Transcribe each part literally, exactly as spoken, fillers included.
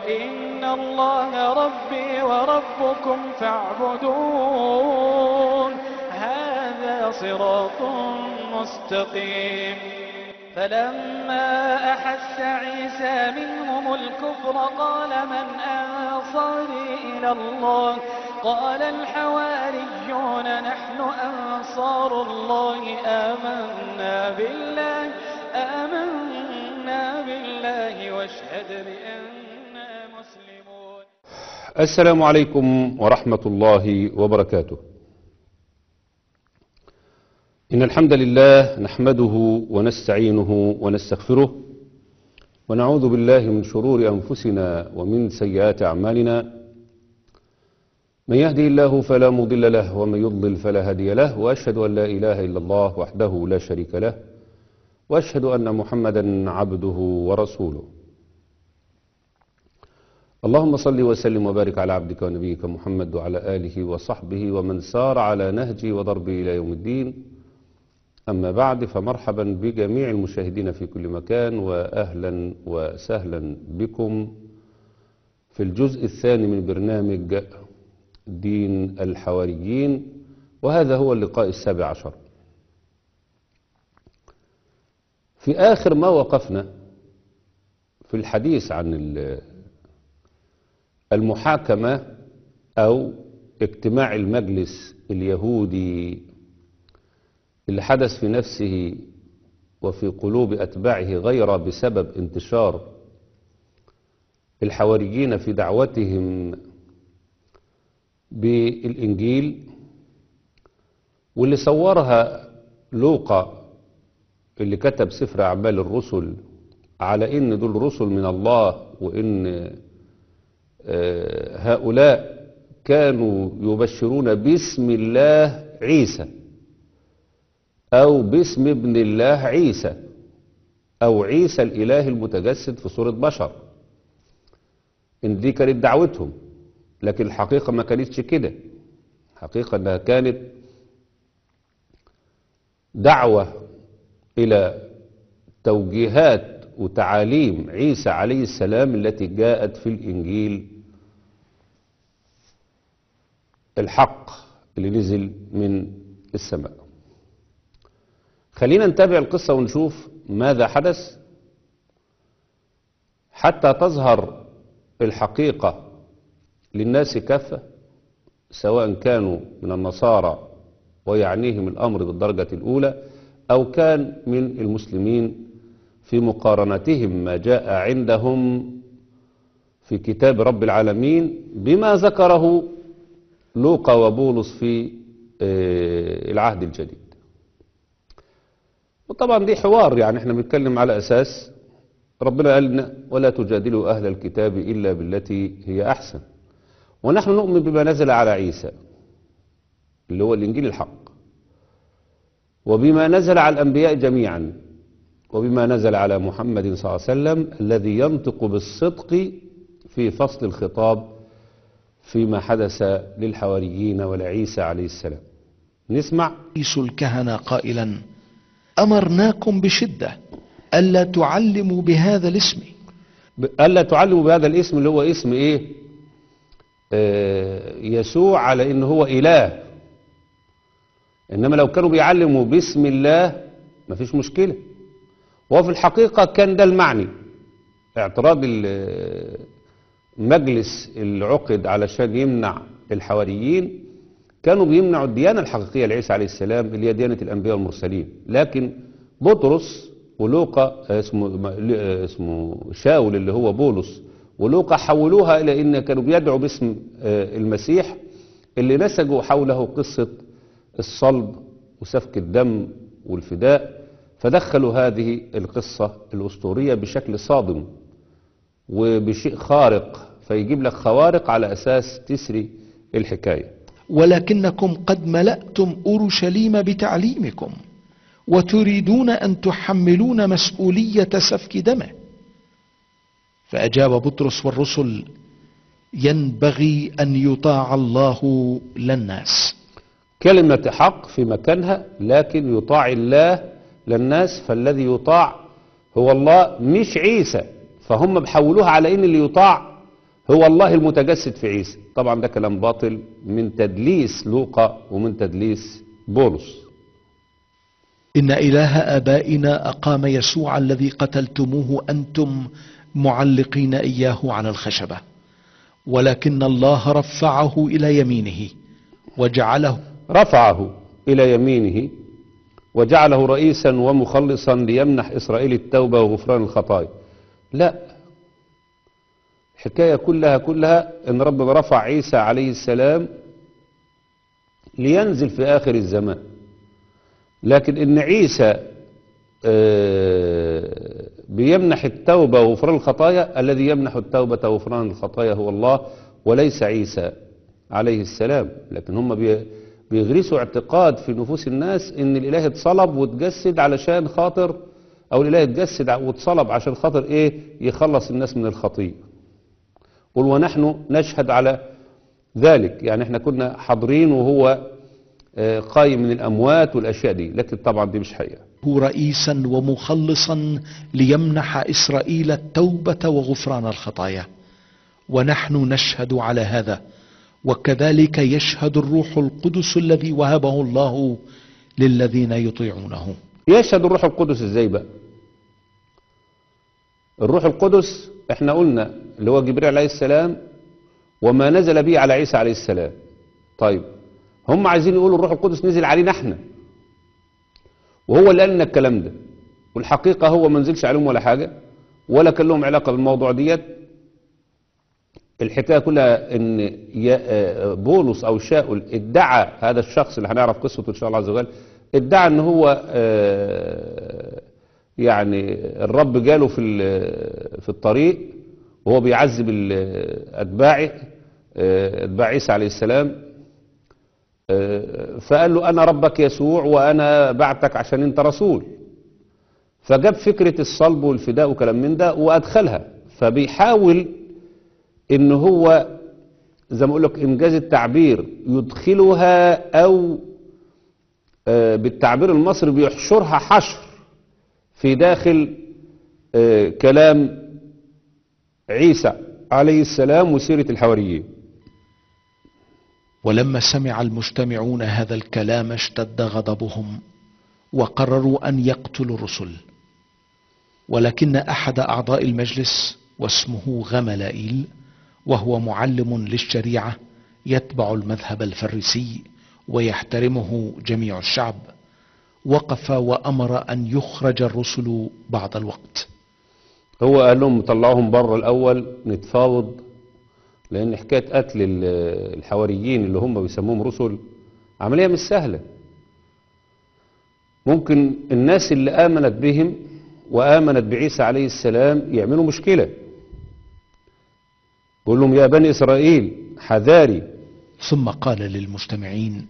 إن الله ربي وربكم فاعبدون هذا صراط مستقيم. فلما أحس عيسى منهم الكفر قال من أنصاري إلى الله قال الحواريون نحن أنصار الله آمنا بالله آمنا بالله واشهد بأننا مسلمون. السلام عليكم ورحمة الله وبركاته. إن الحمد لله نحمده ونستعينه ونستغفره ونعوذ بالله من شرور أنفسنا ومن سيئات أعمالنا. من يهدي الله فلا مضل له ومن يضلل فلا هادي له، وأشهد أن لا إله إلا الله وحده لا شريك له، وأشهد أن محمدا عبده ورسوله. اللهم صل وسلم وبارك على عبدك ونبيك محمد وعلى آله وصحبه ومن سار على نهجه وضربه إلى يوم الدين. أما بعد، فمرحبا بجميع المشاهدين في كل مكان، وأهلا وسهلا بكم في الجزء الثاني من برنامج دين الحواريين، وهذا هو اللقاء السابع عشر. في آخر ما وقفنا في الحديث عن المحاكمة أو اجتماع المجلس اليهودي اللي حدث في نفسه وفي قلوب أتباعه غير بسبب انتشار الحواريين في دعوتهم بالإنجيل، واللي صورها لوقا اللي كتب سفر أعمال الرسل على إن دول رسل من الله، وإن هؤلاء كانوا يبشرون باسم الله عيسى أو باسم ابن الله عيسى أو عيسى الإله المتجسد في صورة بشر. إن دي كانت دعوتهم، لكن الحقيقة ما كانتش كده. الحقيقة أنها كانت دعوة إلى توجيهات وتعاليم عيسى عليه السلام التي جاءت في الإنجيل الحق اللي نزل من السماء. خلينا نتابع القصة ونشوف ماذا حدث حتى تظهر الحقيقة للناس كافة، سواء كانوا من النصارى ويعنيهم الأمر بالدرجة الأولى، أو كان من المسلمين في مقارنتهم ما جاء عندهم في كتاب رب العالمين بما ذكره لوقا وبولس في العهد الجديد. وطبعا دي حوار، يعني احنا بنتكلم على أساس ربنا قال لنا ولا تجادلوا أهل الكتاب إلا بالتي هي أحسن، ونحن نؤمن بما نزل على عيسى اللي هو الإنجيل الحق، وبما نزل على الأنبياء جميعا، وبما نزل على محمد صلى الله عليه وسلم الذي ينطق بالصدق في فصل الخطاب فيما حدث للحواريين ولعيسى عليه السلام. نسمع رئيس الكهنة قائلا: أمرناكم بشدة ألا تعلموا بهذا الاسم. ألا تعلموا بهذا الاسم اللي هو اسم إيه؟ آه يسوع، على إنه هو إله. إنما لو كانوا بيعلموا باسم الله مفيش مشكلة. وفي الحقيقة كان ده المعني. اعتراض المجلس العقد علشان يمنع الحواريين، كانوا بيمنعوا الديانة الحقيقية لعيسى عليه السلام اللي هي ديانة الأنبياء والمرسلين. لكن بطرس ولوقا اسمه اسمه شاول اللي هو بولس ولوقا حولوها إلى إن كانوا بيدعوا باسم المسيح اللي نسجوا حوله قصة الصلب وسفك الدم والفداء، فدخلوا هذه القصة الأسطورية بشكل صادم وبشيء خارق، فيجيب لك خوارق على أساس تسري الحكاية. ولكنكم قد ملأتم أورشليم بتعليمكم وتريدون أن تحملون مسؤولية سفك دمه. فأجاب بطرس والرسل: ينبغي أن يطاع الله للناس. كلمة حق في مكانها، لكن يطاع الله للناس، فالذي يطاع هو الله مش عيسى. فهم بحولوها على ان اللي يطاع هو الله المتجسد في عيسى. طبعا ده كلام باطل من تدليس لوقا ومن تدليس بولس. إن إله آبائنا أقام يسوع الذي قتلتموه أنتم معلقين إياه على الخشبة، ولكن الله رفعه إلى يمينه وجعله رفعه إلى يمينه وجعله رئيسا ومخلصا ليمنح إسرائيل التوبة وغفران الخطايا. لا، الحكاية كلها كلها إن ربنا رفع عيسى عليه السلام لينزل في آخر الزمان، لكن إن عيسى بيمنح التوبة وغفران الخطايا، الذي يمنح التوبة وغفران الخطايا هو الله وليس عيسى عليه السلام. لكن هم بيغرسوا اعتقاد في نفوس الناس ان الاله اتصلب وتجسد علشان خاطر، او الاله اتجسد واتصلب عشان خاطر ايه؟ يخلص الناس من الخطيئة. قل ونحن نشهد على ذلك، يعني احنا كنا حاضرين وهو قايم من الاموات والاشياء دي، لكن طبعا دي مش حقيقة. هو رئيسا ومخلصا ليمنح إسرائيل التوبة وغفران الخطايا، ونحن نشهد على هذا، وكذلك يشهد الروح القدس الذي وهبه الله للذين يطيعونه. يشهد الروح القدس ازاي بقى؟ الروح القدس احنا قلنا اللي هو جبريل عليه السلام وما نزل به على عيسى عليه السلام. طيب هم عايزين يقولوا الروح القدس نزل علينا احنا، وهو اللي قال لنا الكلام ده، والحقيقة هو ما نزلش عليهم ولا حاجة ولا كان لهم علاقة بالموضوع ديت. الحكاية كلها ان بولس او شاول ادعى، هذا الشخص اللي هنعرف قصته ان شاء الله عز وجل، ادعى ان هو يعني الرب جاله في في الطريق وهو بيعذب اتباعه اتباع عيسى عليه السلام، فقال له انا ربك يسوع وانا بعتك عشان انت رسول. فجاب فكرة الصلب والفداء وكلام من ده وادخلها، فبيحاول ان هو زي ما اقول لك انجاز التعبير يدخلها، او بالتعبير المصري بيحشرها حشر في داخل كلام عيسى عليه السلام وسيرة الحواريين. ولما سمع المجتمعون هذا الكلام اشتد غضبهم وقرروا أن يقتلوا الرسل، ولكن أحد أعضاء المجلس واسمه غملائيل، وهو معلم للشريعة يتبع المذهب الفريسي ويحترمه جميع الشعب، وقف وأمر أن يخرج الرسل بعض الوقت. هو قال لهم طلعوهم بره الأول نتفاوض، لأن حكاية قتل الحواريين اللي هم بيسموهم رسل عملية مش سهلة. ممكن الناس اللي آمنت بهم وآمنت بعيسى عليه السلام يعملوا مشكلة، يقول لهم يا بني إسرائيل حذاري. ثم قال للمجتمعين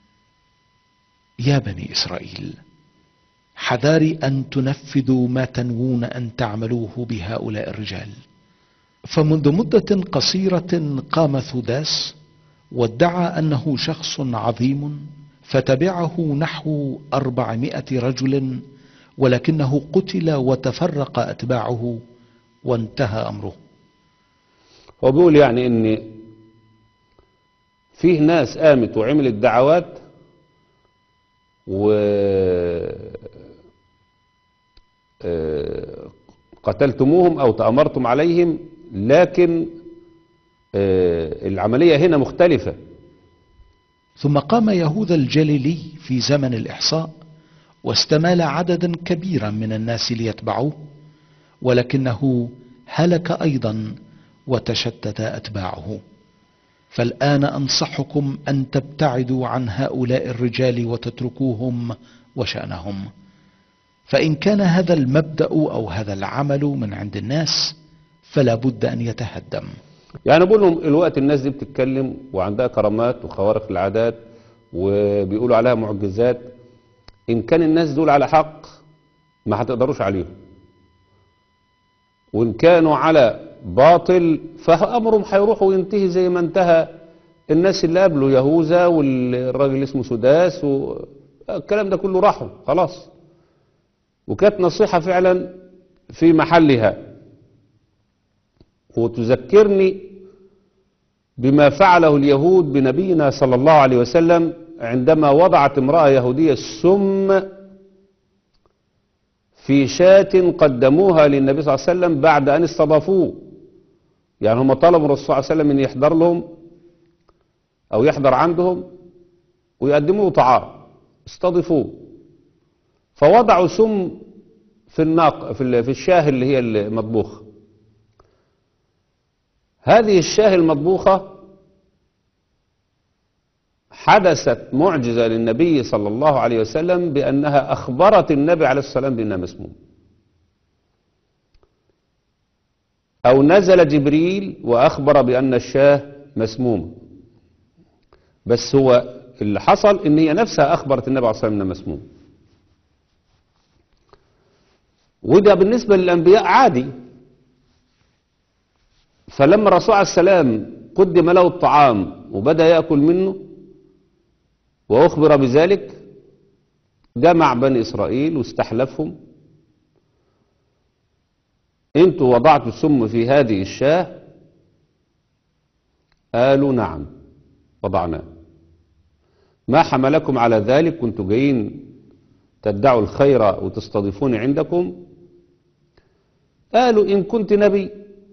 يا بني إسرائيل حذاري أن تنفذوا ما تنوون أن تعملوه بهؤلاء الرجال. فمنذ مدة قصيرة قام ثوداس وادعى أنه شخص عظيم، فتبعه نحو أربعمائة رجل، ولكنه قتل وتفرق أتباعه وانتهى أمره. هو بيقول يعني ان فيه ناس قامت وعملت دعوات و قتلتموهم او تأمرتم عليهم، لكن العملية هنا مختلفة. ثم قام يهوذا الجليلي في زمن الإحصاء واستمال عددا كبيرا من الناس ليتبعوه، ولكنه هلك أيضا وتشتت أتباعه. فالآن أنصحكم أن تبتعدوا عن هؤلاء الرجال وتتركوهم وشأنهم، فإن كان هذا المبدأ أو هذا العمل من عند الناس فلا بد أن يتهدم. يعني بقول لهم الوقت الناس دي بتتكلم وعندها كرامات وخوارق العادات وبيقولوا عليها معجزات، إن كان الناس دول على حق ما هتقدروش عليهم، وإن كانوا على باطل فأمرهم هيروح وينتهي زي ما انتهى الناس اللي قبله، يهوذا والراجل اللي اسمه سداس والكلام ده كله راحوا خلاص. وكانت نصيحة فعلا في محلها، وتذكرني بما فعله اليهود بنبينا صلى الله عليه وسلم عندما وضعت امرأة يهودية السم في شاة قدموها للنبي صلى الله عليه وسلم بعد أن استضافوه. يعني هم طلبوا الرسول صلى الله عليه وسلم أن يحضر لهم أو يحضر عندهم ويقدموا له طعام، استضيفوه، فوضعوا سم في الناق في الشاه اللي هي المطبوخة. هذه الشاه المطبوخة حدثت معجزة للنبي صلى الله عليه وسلم بأنها أخبرت النبي عليه الصلاة والسلام بأنها مسموم، أو نزل جبريل وأخبر بأن الشاه مسمومة. بس هو اللي حصل إن هي نفسها أخبرت النبي عليه الصلاة والسلام أنها مسمومة. وده بالنسبة للأنبياء عادي. فلما الرسول عليه السلام قدم له الطعام وبدأ يأكل منه وأخبر بذلك، جمع بني إسرائيل واستحلفهم: انتوا وضعتوا السم في هذه الشاه؟ قالوا: نعم وضعناه. ما حملكم على ذلك؟ كنتوا جايين تدعوا الخير وتستضيفوني عندكم؟ قالوا: إن كنت نبي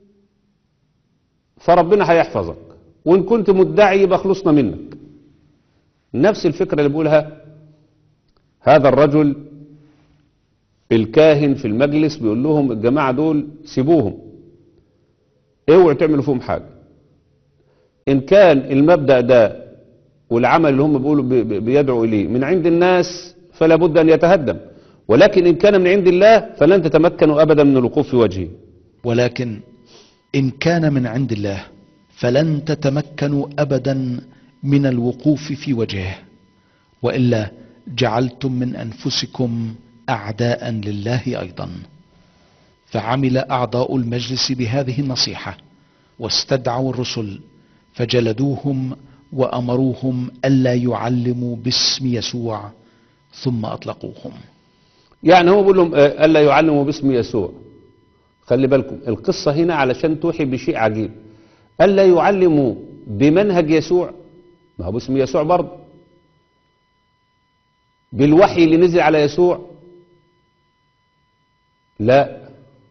فربنا هيحفظك، وإن كنت مدعي يبقى خلصنا منك. نفس الفكرة اللي بيقولها هذا الرجل الكاهن في المجلس، بيقول لهم: الجماعة دول سيبوهم، اوعوا تعملوا فيهم حاجة. إن كان المبدأ ده والعمل اللي هم بيقولوا بيدعوا إليه من عند الناس فلا بد أن يتهدم، ولكن إن كان من عند الله فلن تتمكنوا أبدا من الوقوف في وجهه. ولكن إن كان من عند الله فلن تتمكنوا أبدا من الوقوف في وجهه، وإلا جعلتم من أنفسكم أعداء لله أيضا. فعمل أعضاء المجلس بهذه النصيحة واستدعوا الرسل فجلدوهم وأمروهم ألا يعلموا باسم يسوع ثم أطلقوهم. يعني هو بيقول لهم ألا يعلموا باسم يسوع. خلي بالكم القصة هنا علشان توحي بشيء عجيب. ألا يعلموا بمنهج يسوع، ما هو باسم يسوع برضه، بالوحي اللي نزل على يسوع، لا،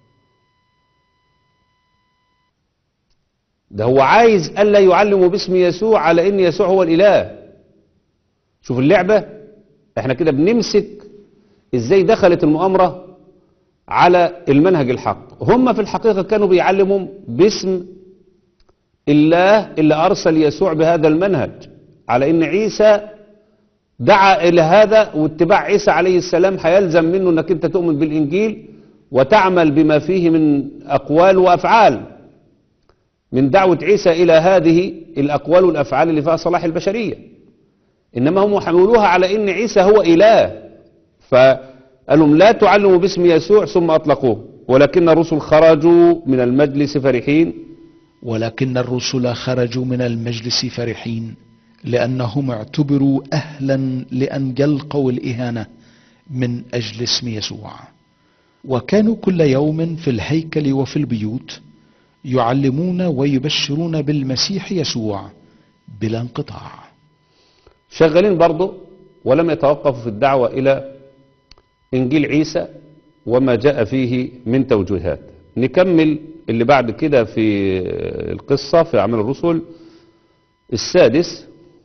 ده هو عايز ألا يعلموا باسم يسوع على إن يسوع هو الإله. شوف اللعبة، احنا كده بنمسك ازاي دخلت المؤامرة على المنهج الحق. هم في الحقيقة كانوا بيعلموا باسم الله اللي أرسل يسوع بهذا المنهج، على إن عيسى دعا إلى هذا، واتباع عيسى عليه السلام هيلزم منه أنك أنت تؤمن بالإنجيل وتعمل بما فيه من أقوال وأفعال، من دعوة عيسى إلى هذه الأقوال والأفعال اللي فيها صلاح البشرية. إنما هم حملوها على إن عيسى هو إله، فقالوا لا تعلموا باسم يسوع ثم أطلقوه. ولكن الرسل خرجوا من المجلس فرحين ولكن الرسل خرجوا من المجلس فرحين لأنهم اعتبروا أهلا لأن يلقوا الإهانة من أجل اسم يسوع. وكانوا كل يوم في الهيكل وفي البيوت يعلمون ويبشرون بالمسيح يسوع بلا انقطاع. شغالين برضه، ولم يتوقفوا في الدعوة إلى إنجيل عيسى وما جاء فيه من توجيهات. نكمل اللي بعد كده في القصة في أعمال الرسل السادس.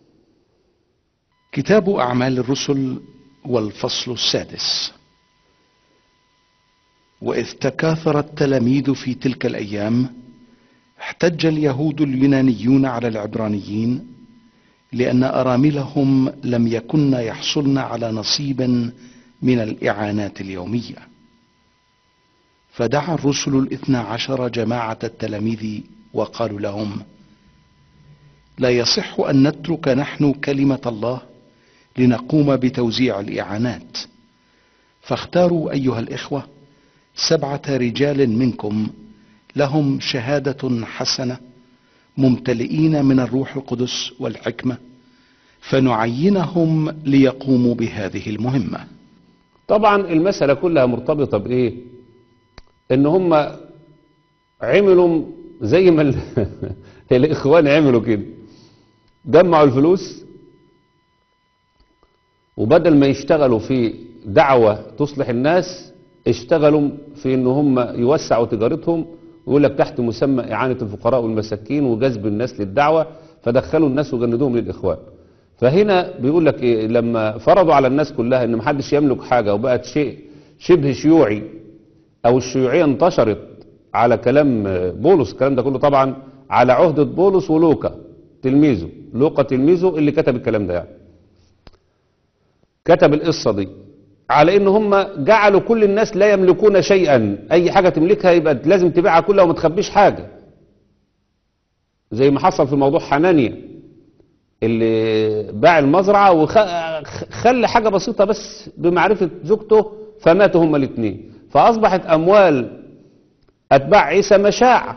كتاب أعمال الرسل والفصل السادس. وإذ تكاثر التلاميذ في تلك الأيام احتج اليهود اليونانيون على العبرانيين لأن أراملهم لم يكن يحصلن على نصيب من الإعانات اليومية. فدعا الرسل الاثنى عشر جماعة التلاميذ وقالوا لهم: لا يصح أن نترك نحن كلمة الله لنقوم بتوزيع الإعانات، فاختاروا أيها الإخوة سبعة رجال منكم لهم شهادة حسنة ممتلئين من الروح القدس والحكمة، فنعينهم ليقوموا بهذه المهمة. طبعا المسألة كلها مرتبطة بإيه؟ إن هم عملوا زي ما الإخوان عملوا كده، جمعوا الفلوس وبدل ما يشتغلوا في دعوة تصلح الناس اشتغلوا في ان هم يوسعوا تجارتهم، ويقول لك تحت مسمى إعانة الفقراء والمساكين وجذب الناس للدعوة، فدخلوا الناس وجندوهم للإخوان. فهنا بيقول لك إيه، لما فرضوا على الناس كلها ان محدش يملك حاجة وبقت شيء شبه شيوعي، او الشيوعية انتشرت على كلام بولس، الكلام ده كله طبعا على عهدة بولس ولوقا تلميذه، لوقا تلميذه اللي كتب الكلام ده، يعني كتب القصة دي على ان هم جعلوا كل الناس لا يملكون شيئا، اي حاجة تملكها يبقى لازم تبيعها كلها وما تخبيش حاجة، زي ما حصل في موضوع حنانيا اللي باع المزرعة وخلى حاجة بسيطة بس بمعرفة زوجته فماتوا هما الاثنين، فأصبحت أموال أتباع عيسى مشاع.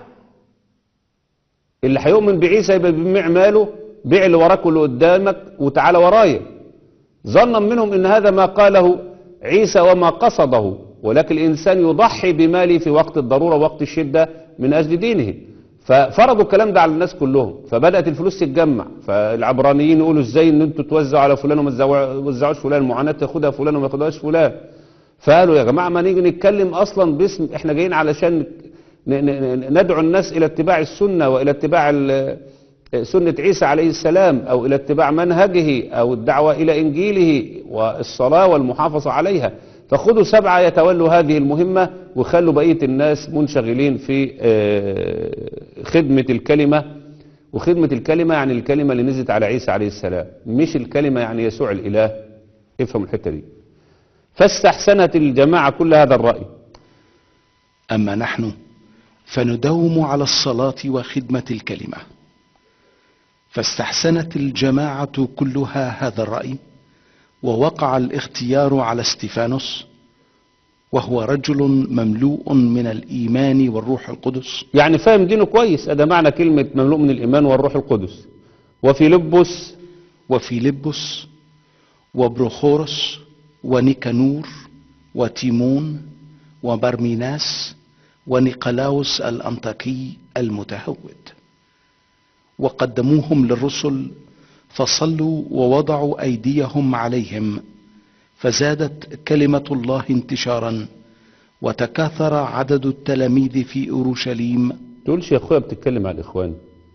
اللي هيؤمن بعيسى يبقى بيبيع ماله، بيع اللي وراك واللي قدامك وتعالى ورايا، ظنا منهم ان هذا ما قاله عيسى وما قصده، ولكن الإنسان يضحي بماله في وقت الضرورة ووقت الشدة من أجل دينه. ففرضوا الكلام ده على الناس كلهم، فبدأت الفلوس تتجمع، فالعبرانيين يقولوا ازاي ان انتوا توزعوا على فلان وما توزعوش فلان، معاناة تاخدها فلان وما ياخدهاش فلان. فقالوا يا جماعة ما نيجي نتكلم اصلا باسم، احنا جايين علشان ندعو الناس الى اتباع السنة والى اتباع سنة عيسى عليه السلام، او الى اتباع منهجه، او الدعوة الى انجيله والصلاة والمحافظة عليها. فخذوا سبعة يتولوا هذه المهمة وخلوا بقية الناس منشغلين في خدمة الكلمة. وخدمة الكلمة يعني الكلمة اللي نزلت على عيسى عليه السلام، مش الكلمة يعني يسوع الإله. افهموا الحتة دي. فاستحسنت الجماعة كل هذا الرأي. أما نحن فندوم على الصلاة وخدمة الكلمة. فاستحسنت الجماعة كلها هذا الرأي، ووقع الاختيار على استفانوس، وهو رجل مملوء من الإيمان والروح القدس. يعني فاهم دينه كويس، هذا معنى كلمة مملوء من الإيمان والروح القدس. وفيلبس وفيلبس وبروخورس ونيكانور وتيمون وبرميناس ونيقلاوس الأنطاكي المتهود، وقدموهم للرسل فصلوا ووضعوا أيديهم عليهم، فزادت كلمة الله انتشارا، وتكاثر عدد التلاميذ في أورشليم. تقولش يا أخويا بتتكلم على الإخوان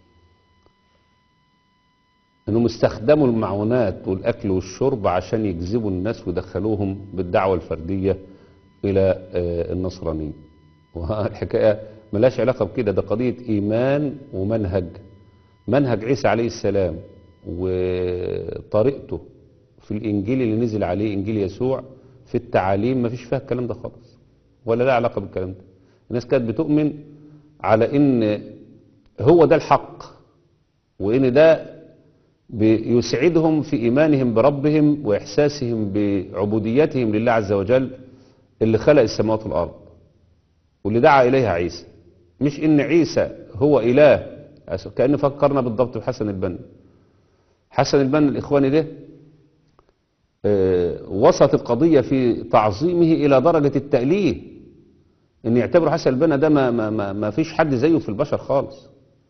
أنهم استخدموا المعونات والأكل والشرب عشان يجذبوا الناس ويدخلوهم بالدعوة الفردية إلى النصرانية. والحكاية ملاش علاقة بكده، ده قضية إيمان ومنهج، منهج عيسى عليه السلام وطريقته في الإنجيل اللي نزل عليه إنجيل يسوع في التعاليم، ما فيش فيها الكلام ده خالص ولا لا علاقة بالكلام ده. الناس كانت بتؤمن على إن هو ده الحق، وإن ده بيسعدهم في إيمانهم بربهم وإحساسهم بعبوديتهم لله عز وجل اللي خلق السماوات والأرض واللي دعا إليها عيسى، مش إن عيسى هو إله. كأن فكرنا بالضبط بحسن البنا. حسن البنا الإخواني ده اه وصلت القضية في تعظيمه إلى درجة التأليه، إن يعتبروا حسن البنا ده ما, ما, ما, ما فيش حد زيه في البشر خالص.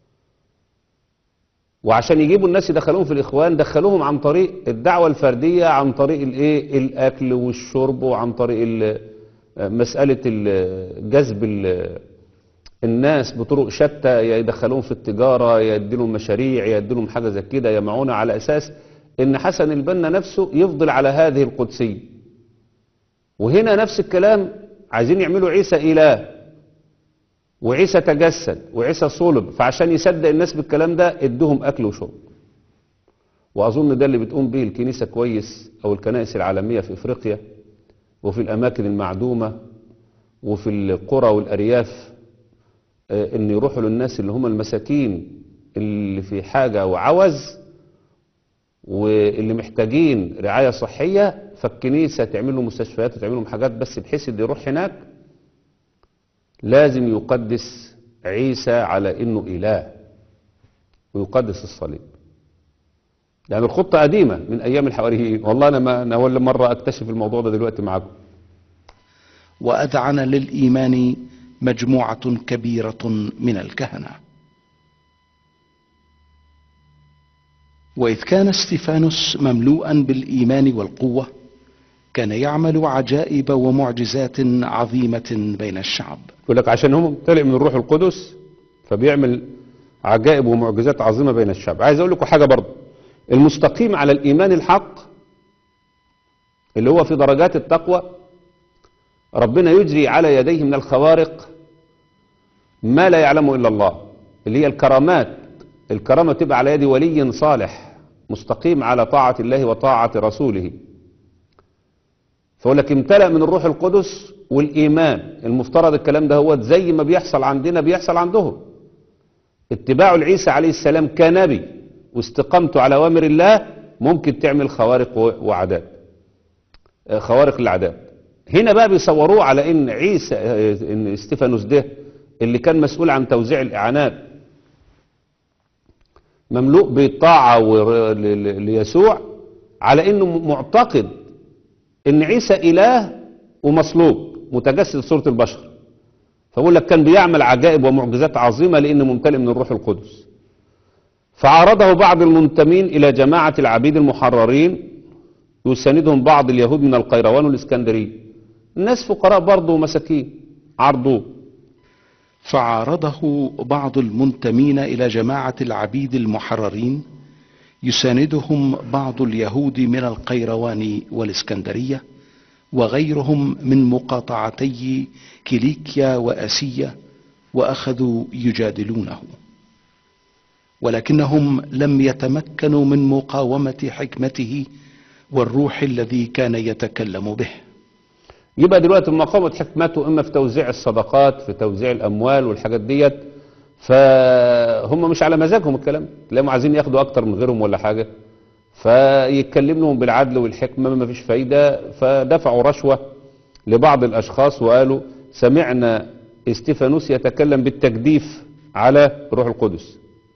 وعشان يجيبوا الناس يدخلوهم في الإخوان دخلوهم عن طريق الدعوة الفردية، عن طريق الإيه الأكل والشرب، وعن طريق مسألة جذب الناس بطرق شتى، يا يدخلوهم في التجارة، يا يديلهم مشاريع، يا يديلهم حاجة زي كده، يا معونة، على أساس إن حسن البنا نفسه يفضل على هذه القدسية. وهنا نفس الكلام، عايزين يعملوا عيسى إله وعيسى تجسد وعيسى صلب، فعشان يصدق الناس بالكلام ده ادوهم أكل وشرب. وأظن ده اللي بتقوم به الكنيسة كويس، أو الكنائس العالمية في إفريقيا وفي الأماكن المعدومة وفي القرى والأرياف، ان يروحوا للناس اللي هم المساكين اللي في حاجة وعوز واللي محتاجين رعاية صحية، فالكنيسة تعمل له مستشفيات وتعمل لهم حاجات، بس بحيث اللي يروح هناك لازم يقدس عيسى على انه اله ويقدس الصليب. يعني الخطة قديمة من ايام الحواريين، والله انا ما انا اول مرة اكتشف الموضوع ده دلوقتي معاكم. وأذعن للإيمان مجموعة كبيرة من الكهنة. وإذ كان استفانوس مملوءا بالإيمان والقوة كان يعمل عجائب ومعجزات عظيمة بين الشعب. يقول لك عشان هم ممتلئ من الروح القدس فبيعمل عجائب ومعجزات عظيمة بين الشعب. عايز اقول لكم حاجة برضه، المستقيم على الإيمان الحق اللي هو في درجات التقوى ربنا يجري على يديه من الخوارق ما لا يعلمه إلا الله، اللي هي الكرامات. الكرامة تبقى على يد ولي صالح مستقيم على طاعة الله وطاعة رسوله. فأقول لك امتلأ من الروح القدس والإيمان، المفترض الكلام ده هو زي ما بيحصل عندنا بيحصل عندهم. اتباع العيسى عليه السلام كنبي واستقامته على أوامر الله ممكن تعمل خوارق وعادات، خوارق العادات. هنا بقى بيصوروه على ان عيسى ان استفانوس ده اللي كان مسؤول عن توزيع الإعانات مملوء بالطاعة ليسوع، على انه معتقد ان عيسى اله ومصلوب متجسد صورة البشر. فأقول لك كان بيعمل عجائب ومعجزات عظيمة لانه ممتلئ من الروح القدس. فعارضه بعض المنتمين الى جماعة العبيد المحررين يساندهم بعض اليهود من القيروان والاسكندرية، الناس فقراء برضه ومساكين عرضوه. فعارضه بعض المنتمين إلى جماعة العبيد المحررين يساندهم بعض اليهود من القيروان والإسكندرية وغيرهم من مقاطعتي كيليكيا وآسيا، وأخذوا يجادلونه، ولكنهم لم يتمكنوا من مقاومة حكمته والروح الذي كان يتكلم به. يبقى دلوقتي مقاومة حكمته إما في توزيع الصدقات، في توزيع الأموال والحاجات ديت، فهم مش على مزاجهم الكلام، تلاقيهم عايزين ياخدوا أكتر من غيرهم ولا حاجة، فيتكلم لهم بالعدل والحكمة ما فيش فايدة. فدفعوا رشوة لبعض الأشخاص وقالوا سمعنا استفانوس يتكلم بالتجديف على الروح القدس.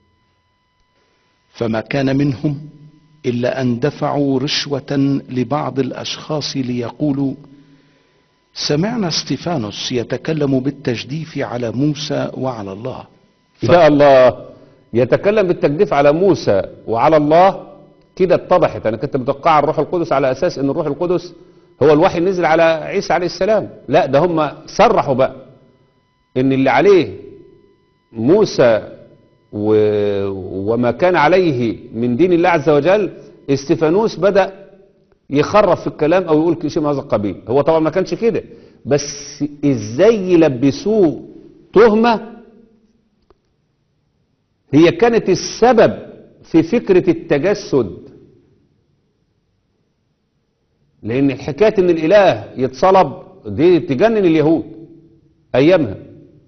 فما كان منهم إلا أن دفعوا رشوة لبعض الأشخاص ليقولوا سمعنا استفانوس يتكلم بالتجديف على موسى وعلى الله. ف... يا الله، يتكلم بالتجديف على موسى وعلى الله، كده اتضحت. أنا كنت متوقع الروح القدس على أساس أن الروح القدس هو الوحي نزل على عيسى عليه السلام، لا ده هم صرحوا بقى أن اللي عليه موسى و... وما كان عليه من دين الله عز وجل استفانوس بدأ يخرف في الكلام او يقول شيء من هذا القبيل. هو طبعا ما كانش كده، بس ازاي يلبسوه تهمة هي كانت السبب في فكرة التجسد. لان حكاية ان الاله يتصلب دي تجنن اليهود ايامها،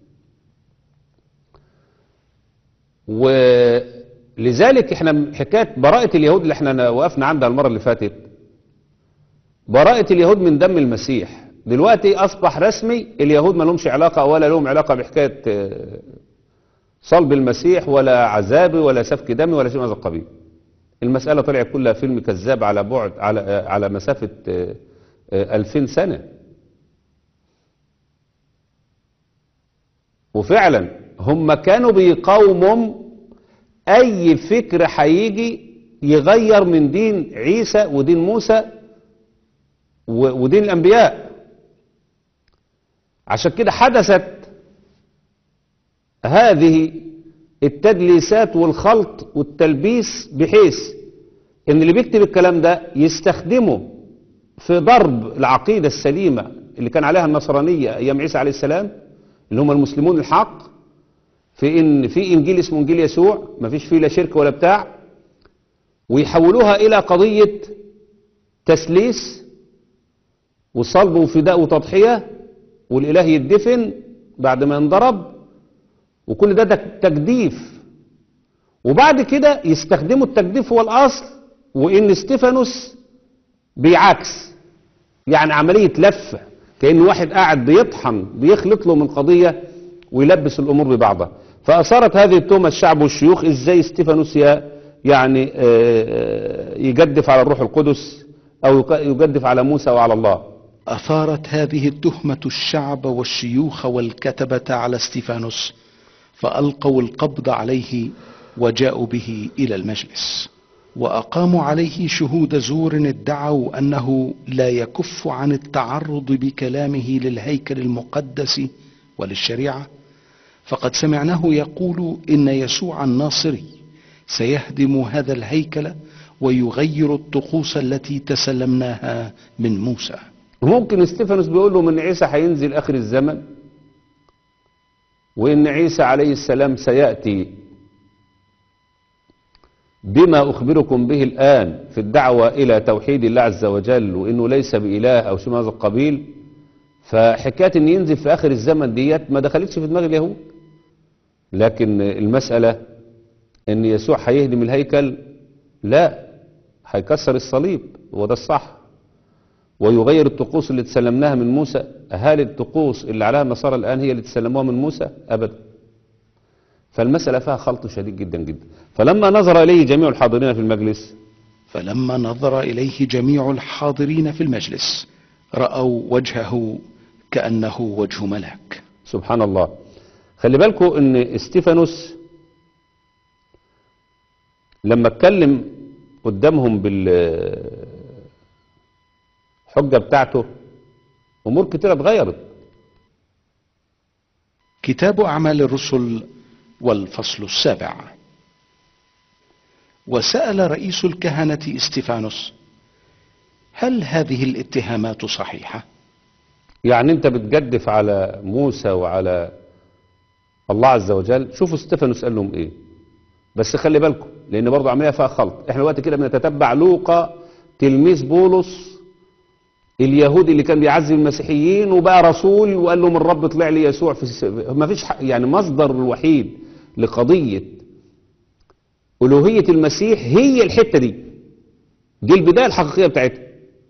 ولذلك احنا حكاية براءة اليهود اللي احنا وقفنا عندها المرة اللي فاتت، براءة اليهود من دم المسيح دلوقتي أصبح رسمي. اليهود ما لهمش علاقة ولا لهم علاقة بحكاية صلب المسيح ولا عذابه ولا سفك دمه ولا شيء من هذا القبيل. المسألة طلعت كلها فيلم كذاب على بعد على على مسافة ألفين سنة. وفعلا هم كانوا بيقاوموا أي فكر هيجي يغير من دين عيسى ودين موسى ودين الأنبياء. عشان كده حدثت هذه التدليسات والخلط والتلبيس، بحيث ان اللي بيكتب الكلام ده يستخدمه في ضرب العقيدة السليمة اللي كان عليها النصرانية ايام عيسى عليه السلام، اللي هم المسلمون الحق، في ان في انجيل اسمه انجيل يسوع ما فيش فيه لا شرك ولا بتاع، ويحولوها الى قضية تسليس وصلب وفداء وتضحية، والاله يدفن بعد ما ينضرب، وكل ده تجديف. وبعد كده يستخدموا التجديف هو الأصل، وإن استفانوس بيعكس، يعني عملية لفة، كأن واحد قاعد بيطحن بيخلط له من قضية ويلبس الأمور ببعضها. فأثارت هذه التهمة الشعب والشيوخ، إزاي استفانوس يعني يجدف على الروح القدس أو يجدف على موسى وعلى الله. أثارت هذه التهمة الشعب والشيوخ والكتبة على استفانوس، فألقوا القبض عليه وجاءوا به إلى المجلس. وأقاموا عليه شهود زور ادعوا أنه لا يكف عن التعرض بكلامه للهيكل المقدس وللشريعة، فقد سمعناه يقول إن يسوع الناصري سيهدم هذا الهيكل ويغير الطقوس التي تسلمناها من موسى. ممكن استفانوس بيقول له ان عيسى هينزل اخر الزمن، وان عيسى عليه السلام سيأتي بما اخبركم به الان في الدعوة الى توحيد الله عز وجل، وانه ليس بإله او شيء من هذا القبيل. فحكاية ان ينزل في اخر الزمن ديت ما دخلتش في دماغ اليهود، لكن المسألة ان يسوع هيهدم الهيكل، لا، هيكسر الصليب، وده الصح، ويغير الطقوس اللي تسلمناها من موسى. هل الطقوس اللي عليها النصارى الآن هي اللي تسلموها من موسى؟ أبدا. فالمسألة فيها خلط شديد جدا جدا. فلما نظر إليه جميع الحاضرين في المجلس فلما نظر إليه جميع الحاضرين في المجلس رأوا وجهه كأنه وجه ملاك. سبحان الله. خلي بالكم ان استفانوس لما اتكلم قدامهم بالحجة بتاعته امور كتيرة اتغيرت. كتاب أعمال الرسل والفصل السابع. وسأل رئيس الكهنة استفانوس: هل هذه الاتهامات صحيحة؟ يعني انت بتجدف على موسى وعلى الله عز وجل. شوفوا استفانوس قال لهم ايه، بس خلي بالكم لان برضه عمليه فيها خلط. احنا دلوقتي كده بنتتبع لوقا تلميذ بولس اليهودي اللي كان بيعذب المسيحيين وبقى رسول وقال لهم الرب طلع لي يسوع في الس... ما فيش ح... يعني مصدر الوحيد لقضيه الوهيه المسيح هي الحته دي. دي البدايه الحقيقيه بتاعتها،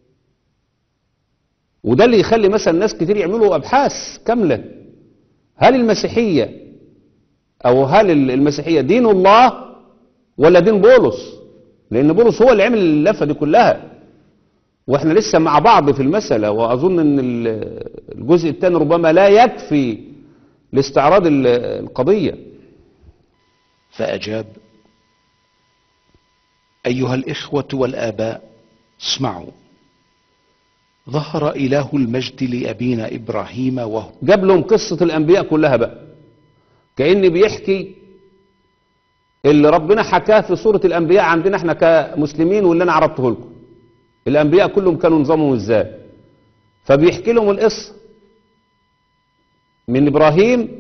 وده اللي يخلي مثلا ناس كتير يعملوا ابحاث كامله. هل المسيحيه او هل المسيحيه دين الله ولا دين بولس؟ لان بولس هو اللي عمل اللفه دي كلها، واحنا لسه مع بعض في المساله. واظن ان الجزء الثاني ربما لا يكفي لاستعراض القضيه. فأجاب: أيها الإخوة والآباء، اسمعوا. ظهر إله المجد لأبينا إبراهيم وهو جاب لهم قصة الأنبياء كلها بقى، كأن بيحكي اللي ربنا حكاه في سورة الأنبياء عندنا احنا كمسلمين، واللي أنا عرضته لكم. الأنبياء كلهم كانوا نظامهم ازاي، فبيحكي لهم القصة من إبراهيم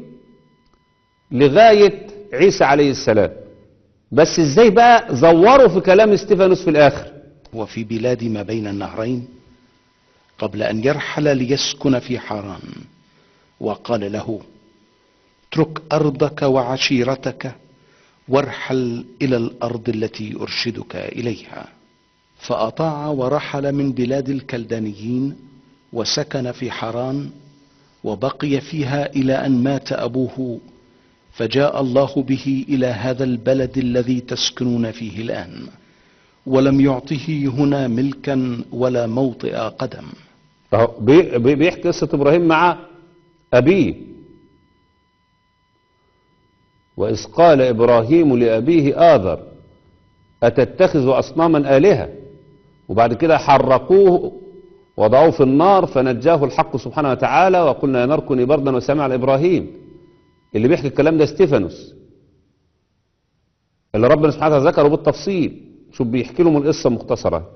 لغاية عيسى عليه السلام، بس ازاي بقى زوروا في كلام استفانوس في الآخر. وفي بلاد ما بين النهرين قبل أن يرحل ليسكن في حران، وقال له: اترك أرضك وعشيرتك وارحل إلى الأرض التي أرشدك إليها. فأطاع ورحل من بلاد الكلدانيين وسكن في حران، وبقي فيها إلى أن مات أبوه، فجاء الله به إلى هذا البلد الذي تسكنون فيه الآن، ولم يعطه هنا ملكا ولا موطئ قدم. بيحكي قصة إبراهيم مع أبيه: وإذ قال إبراهيم لأبيه آذر أتتخذ أصناما آلهة، وبعد كده حرقوه وضعوه في النار فنجاه الحق سبحانه وتعالى، وقلنا يا نار كوني بردا وسلام على إبراهيم. اللي بيحكي الكلام ده استفانوس اللي ربنا سبحانه وتعالى ذكره بالتفصيل. شوف بيحكي لهم القصة مختصرة.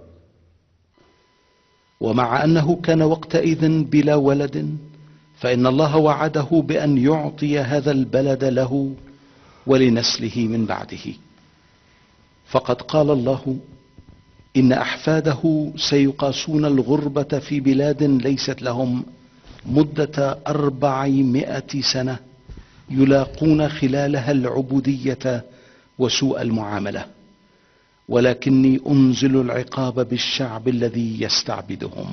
ومع أنه كان وقتئذ بلا ولد، فإن الله وعده بأن يعطي هذا البلد له ولنسله من بعده. فقد قال الله: إن أحفاده سيقاسون الغربة في بلاد ليست لهم مدة أربعمائة سنة، يلاقون خلالها العبودية وسوء المعاملة، ولكني أنزل العقاب بالشعب الذي يستعبدهم.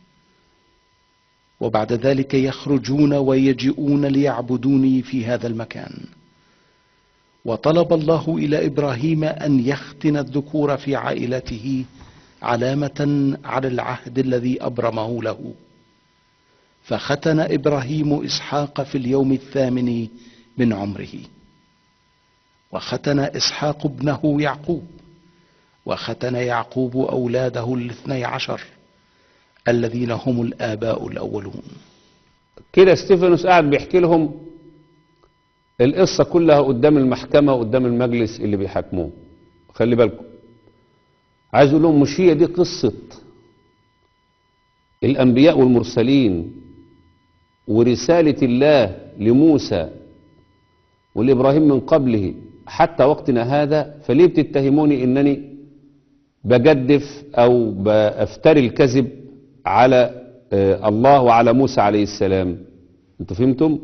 وبعد ذلك يخرجون ويجيئون ليعبدوني في هذا المكان. وطلب الله إلى إبراهيم أن يختن الذكور في عائلته علامة على العهد الذي أبرمه له. فختن إبراهيم إسحاق في اليوم الثامن من عمره، وختن إسحاق ابنه يعقوب، وختن يعقوب أولاده الاثني عشر الذين هم الآباء الأولون. كده استيفانوس قاعد بيحكي لهم القصة كلها قدام المحكمة وقدام المجلس اللي بيحاكموه. خلي بالكم، عايز اقول لهم مش هي دي قصة الأنبياء والمرسلين ورسالة الله لموسى والإبراهيم من قبله حتى وقتنا هذا؟ فليه بتتهموني إنني بجدف أو بأفتري الكذب على الله وعلى موسى عليه السلام؟ انتوا فهمتم؟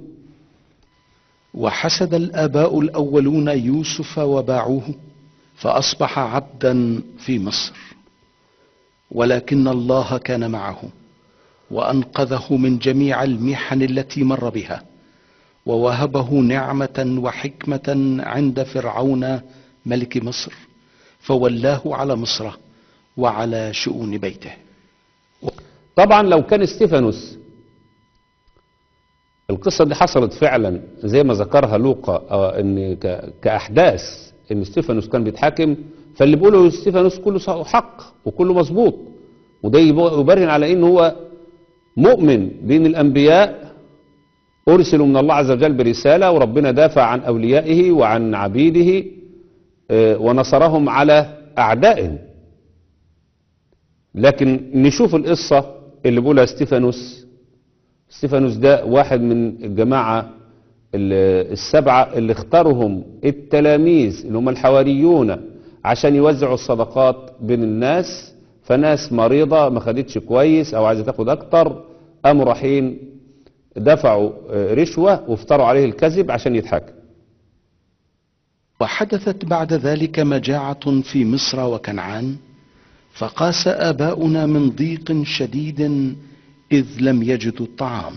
وحسد الآباء الأولون يوسف وباعوه فأصبح عبدا في مصر، ولكن الله كان معه وأنقذه من جميع المحن التي مر بها، ووهبه نعمة وحكمة عند فرعون ملك مصر، فولاه على مصر وعلى شؤون بيته. طبعا لو كان استيفانوس القصة دي حصلت فعلا زي ما ذكرها لوقا ان كأحداث ان استيفانوس كان بيتحاكم، فاللي بيقوله استيفانوس كله حق وكله مظبوط، وده يبرهن على ان هو مؤمن بان الانبياء ارسلوا من الله عز وجل برسالة، وربنا دافع عن اوليائه وعن عبيده ونصرهم على اعدائهم. لكن نشوف القصة اللي بيقولها استيفانوس. استيفانوس ده واحد من الجماعة السبعة اللي اختارهم التلاميذ اللي هم الحواريون عشان يوزعوا الصدقات بين الناس، فناس مريضة ما خدتش كويس او عايزة تاخد اكتر قاموا رايحين دفعوا رشوة وافتروا عليه الكذب عشان يتحاكم. وحدثت بعد ذلك مجاعة في مصر وكنعان، فقاس آباؤنا من ضيق شديد إذ لم يجدوا الطعام.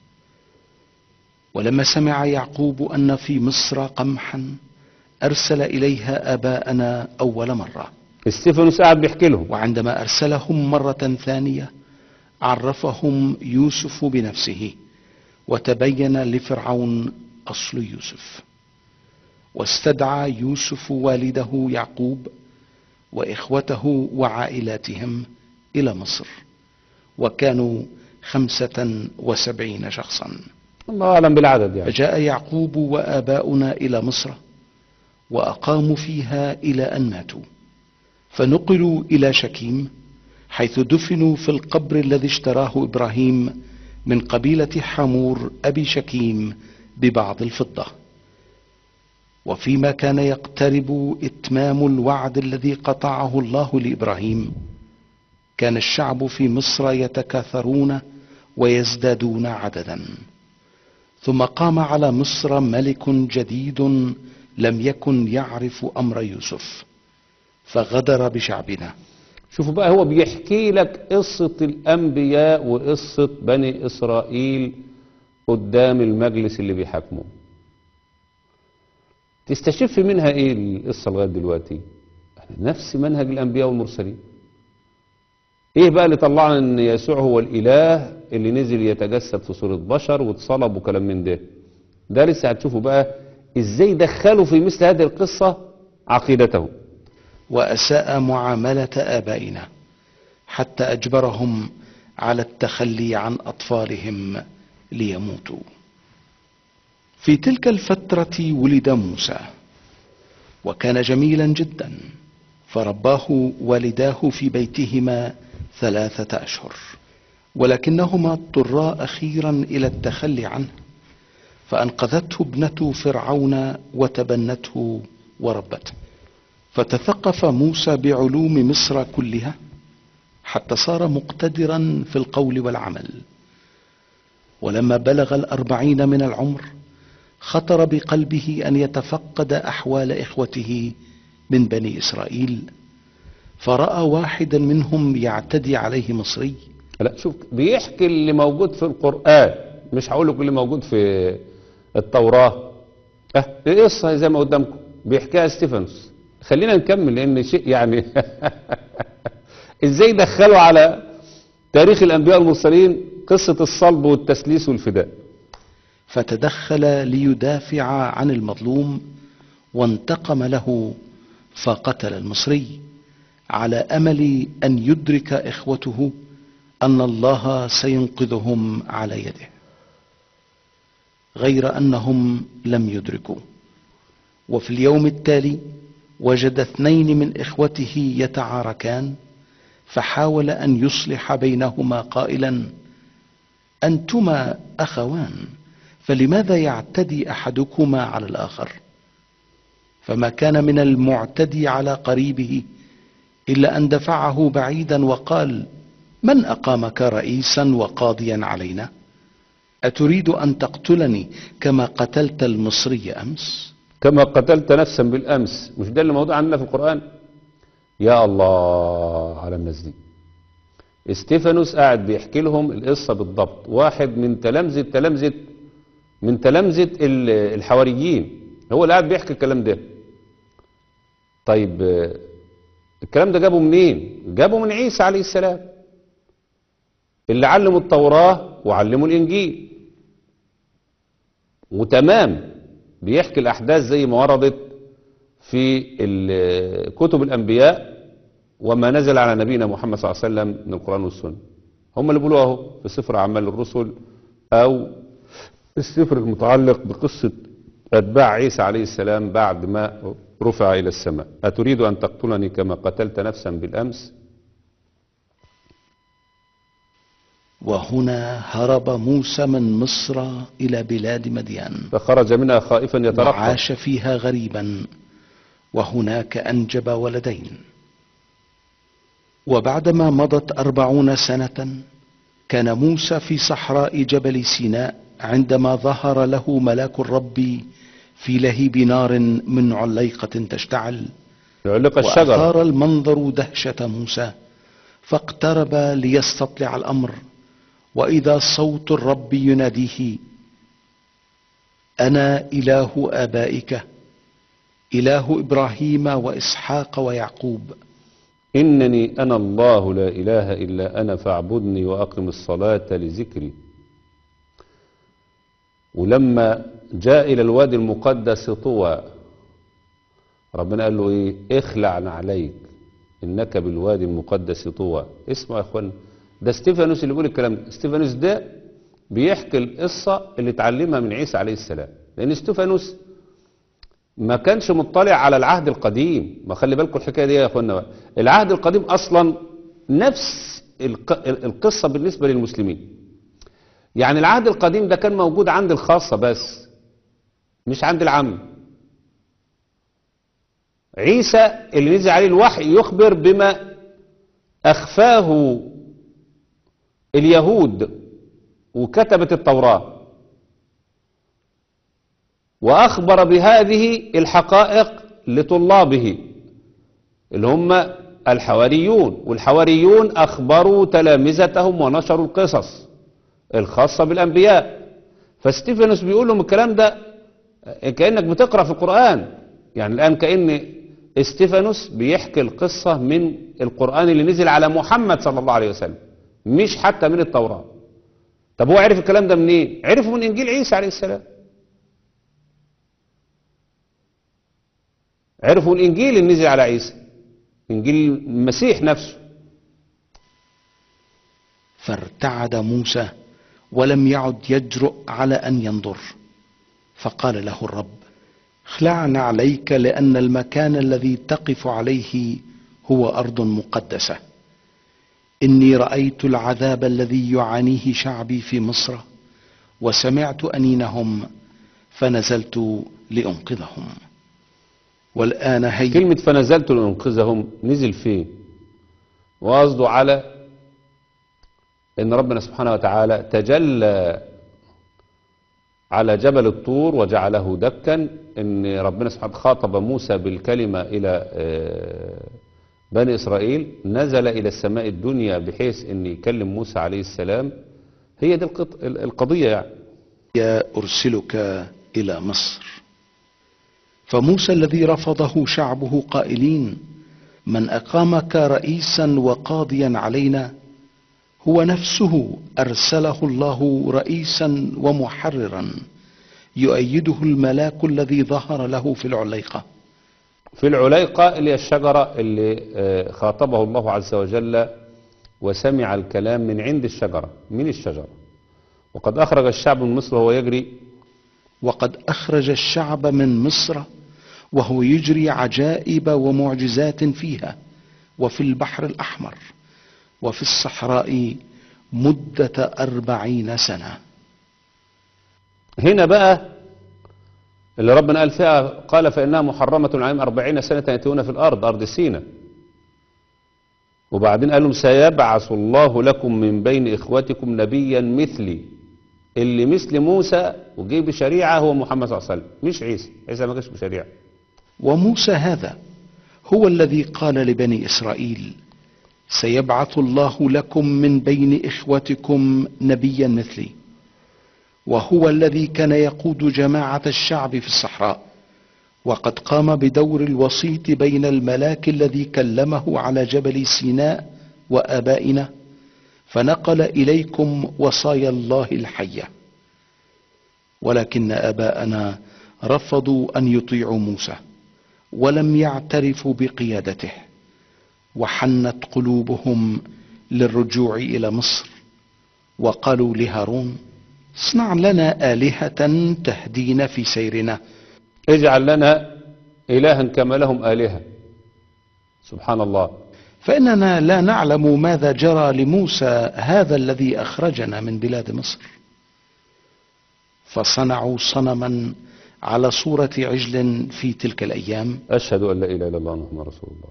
ولما سمع يعقوب أن في مصر قمحا أرسل إليها آباءنا أول مرة. استيفانوس قاعد بيحكي لهم، وعندما أرسلهم مرة ثانية عرفهم يوسف بنفسه، وتبين لفرعون أصل يوسف. واستدعى يوسف والده يعقوب وإخوته وعائلاتهم إلى مصر، وكانوا خمسة وسبعين شخصا. الله أعلم بالعدد يعني. فجاء يعقوب وآباؤنا إلى مصر وأقاموا فيها إلى أن ماتوا، فنقلوا إلى شكيم حيث دفنوا في القبر الذي اشتراه إبراهيم من قبيلة حمور أبي شكيم ببعض الفضة. وفيما كان يقترب إتمام الوعد الذي قطعه الله لإبراهيم، كان الشعب في مصر يتكاثرون ويزدادون عددا. ثم قام على مصر ملك جديد لم يكن يعرف أمر يوسف، فغدر بشعبنا. شوفوا بقى، هو بيحكي لك قصة الأنبياء وقصة بني إسرائيل قدام المجلس اللي بيحاكموه. تستشف منها ايه القصة لغاية دلوقتي؟ نفس منهج الأنبياء والمرسلين. ايه بقى اللي طلعنا ان يسوع هو الإله اللي نزل يتجسد في صورة بشر واتصلب وكلام من ده؟ ده لسه هتشوفوا بقى ازاي دخلوا في مثل هذه القصة عقيدته. وأساء معاملة آبائنا حتى أجبرهم على التخلي عن أطفالهم ليموتوا. في تلك الفترة ولد موسى، وكان جميلا جدا، فرباه والداه في بيتهما ثلاثة أشهر، ولكنهما اضطرا أخيرا إلى التخلي عنه، فأنقذته ابنة فرعون وتبنته وربته. فتثقف موسى بعلوم مصر كلها حتى صار مقتدرا في القول والعمل. ولما بلغ الأربعين من العمر خطر بقلبه أن يتفقد أحوال إخوته من بني إسرائيل، فرأى واحدا منهم يعتدي عليه مصري. لا شوف، بيحكي اللي موجود في القرآن، مش هقول لكم اللي موجود في التوراة. اه القصة زي ما قدامكم بيحكيها استيفانوس. خلينا نكمل لأن شيء يعني ازاي دخلوا على تاريخ الأنبياء والمرسلين قصة الصلب والتسليس والفداء. فتدخل ليدافع عن المظلوم وانتقم له، فقتل المصري على أمل أن يدرك إخوته أن الله سينقذهم على يده، غير أنهم لم يدركوا. وفي اليوم التالي وجد اثنين من إخوته يتعاركان، فحاول أن يصلح بينهما قائلا: أنتما أخوان، فلماذا يعتدي أحدكما على الآخر؟ فما كان من المعتدي على قريبه إلا أن دفعه بعيدا وقال: من أقامك رئيسا وقاضيا علينا؟ أتريد أن تقتلني كما قتلت المصري أمس؟ كما قتلت نفسا بالأمس. مش ده اللي موضوع عندنا في القرآن؟ يا الله على الناس دي. استيفانوس قاعد بيحكي لهم القصة بالضبط، واحد من تلامذة تلامذة من تلامذة الحواريين هو اللي قاعد بيحكي الكلام ده. طيب الكلام ده جابه منين؟ جابه من عيسى عليه السلام اللي علموا التوراة وعلموا الإنجيل، وتمام بيحكي الأحداث زي ما وردت في كتب الأنبياء وما نزل على نبينا محمد صلى الله عليه وسلم من القرآن والسنة. هم اللي بيقولوه اهو في سفر أعمال الرسل أو السفر المتعلق بقصة أتباع عيسى عليه السلام بعد ما رفع إلى السماء. أتريد أن تقتلني كما قتلت نفسا بالأمس؟ وهنا هرب موسى من مصر إلى بلاد مدين، فخرج منها خائفا يترقب، وعاش فيها غريبا، وهناك أنجب ولدين. وبعدما مضت أربعون سنة كان موسى في صحراء جبل سيناء عندما ظهر له ملاك الرب في لهيب نار من عليقة تشتعل، علق الشجرة. وأثار المنظر دهشة موسى، فاقترب ليستطلع الأمر، وإذا صوت الرب يناديه: أنا إله آبائك، إله إبراهيم وإسحاق ويعقوب، إنني أنا الله لا إله إلا أنا فاعبدني وأقم الصلاة لذكري. ولما جاء إلى الوادي المقدس طوى ربنا قال له إيه؟ اخلع عليك إنك بالوادي المقدس طوى. اسمعوا يا أخوان، ده استيفانوس اللي بيقول الكلام ده. استيفانوس ده بيحكي القصة اللي اتعلمها من عيسى عليه السلام، لأن استيفانوس ما كانش مطلع على العهد القديم. ما خلي بالكم الحكاية دي يا أخوانا بقى. العهد القديم أصلا نفس القصة بالنسبة للمسلمين. يعني العهد القديم ده كان موجود عند الخاصة بس مش عند العام. عيسى اللي نزل عليه الوحي يخبر بما أخفاه اليهود وكتبت التوراة، وأخبر بهذه الحقائق لطلابه اللي هم الحواريون، والحواريون أخبروا تلامذتهم ونشروا القصص الخاصة بالأنبياء. فاستيفانوس بيقول لهم الكلام ده كأنك بتقرأ في القرآن. يعني الآن كأن استيفانوس بيحكي القصة من القرآن اللي نزل على محمد صلى الله عليه وسلم، مش حتى من التوراة. طب هو عرف الكلام ده منين؟ عرفه من إنجيل عيسى عليه السلام. عرفوا الإنجيل اللي نزل على عيسى، إنجيل المسيح نفسه. فارتعد موسى ولم يعد يجرؤ على أن ينظر، فقال له الرب: اخلعنا عليك، لأن المكان الذي تقف عليه هو أرض مقدسة. إني رأيت العذاب الذي يعانيه شعبي في مصر، وسمعت أنينهم فنزلت لأنقذهم. والآن هي كلمة فنزلت لأنقذهم نزل فين؟ وقصده على إن ربنا سبحانه وتعالى تجلى على جبل الطور وجعله دكا. إن ربنا سبحانه خاطب موسى بالكلمة إلى بني إسرائيل، نزل إلى السماء الدنيا بحيث أن يكلم موسى عليه السلام. هي دي القضية. يعني يا أرسلك إلى مصر. فموسى الذي رفضه شعبه قائلين: من أقامك رئيسا وقاضيا علينا، هو نفسه أرسله الله رئيسا ومحررا، يؤيده الملاك الذي ظهر له في العليقة. في العليقة اللي هي الشجرة اللي آه، خاطبه الله عز وجل وسمع الكلام من عند الشجرة. من الشجرة. وقد أخرج الشعب من مصر وهو يجري. وقد أخرج الشعب من مصر وهو يجري عجائب ومعجزات فيها وفي البحر الأحمر وفي الصحراء مدة أربعين سنة. هنا بقى اللي ربنا قال فيها قال فإنها محرمة عليهم أربعين سنة يأتون في الأرض أرض سيناء. وبعدين قال لهم سيبعث الله لكم من بين إخوتكم نبيا مثلي. اللي مثل موسى وجيب بشريعة هو محمد صلى الله عليه وسلم، مش عيسى. عيسى ما جاش بشريعة. وموسى هذا هو الذي قال لبني إسرائيل سيبعث الله لكم من بين إخوتكم نبيا مثلي، وهو الذي كان يقود جماعة الشعب في الصحراء، وقد قام بدور الوسيط بين الملاك الذي كلمه على جبل سيناء وآبائنا، فنقل إليكم وصايا الله الحية. ولكن آباءنا رفضوا أن يطيعوا موسى ولم يعترفوا بقيادته، وحنت قلوبهم للرجوع إلى مصر، وقالوا لهارون اصنع لنا آلهة تهدينا في سيرنا. اجعل لنا إلها كما لهم آلهة. سبحان الله. فإننا لا نعلم ماذا جرى لموسى هذا الذي أخرجنا من بلاد مصر. فصنعوا صنما على صورة عجل في تلك الأيام. أشهد أن لا إله إلا الله محمد رسول الله.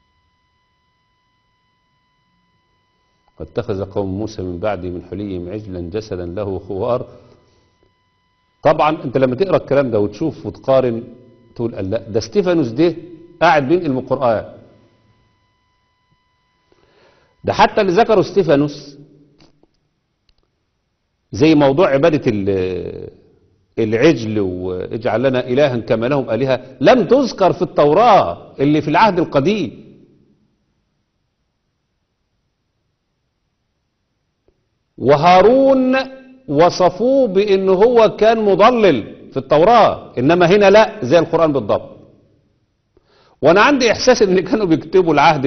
واتخذ قوم موسى من بعده من حليهم عجلا جسدا له خوار. طبعا انت لما تقرا الكلام ده وتشوف وتقارن تقول لا ده استيفانوس ده قاعد بينقل من القرآن. ده حتى اللي ذكروا استيفانوس زي موضوع عبادة العجل واجعل لنا إلها كما لهم آلهة لم تذكر في التوراة اللي في العهد القديم. وهارون وصفوه بأنه هو كان مضلل في التوراة، إنما هنا لا، زي القرآن بالضبط. وأنا عندي إحساس إن كانوا بيكتبوا العهد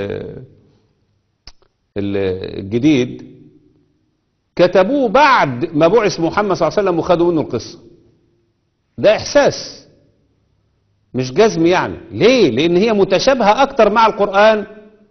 الجديد كتبوه بعد ما بعث محمد صلى الله عليه وسلم وخدوا منه القصة. ده إحساس مش جزم يعني. ليه؟ لأن هي متشابهة أكتر مع القرآن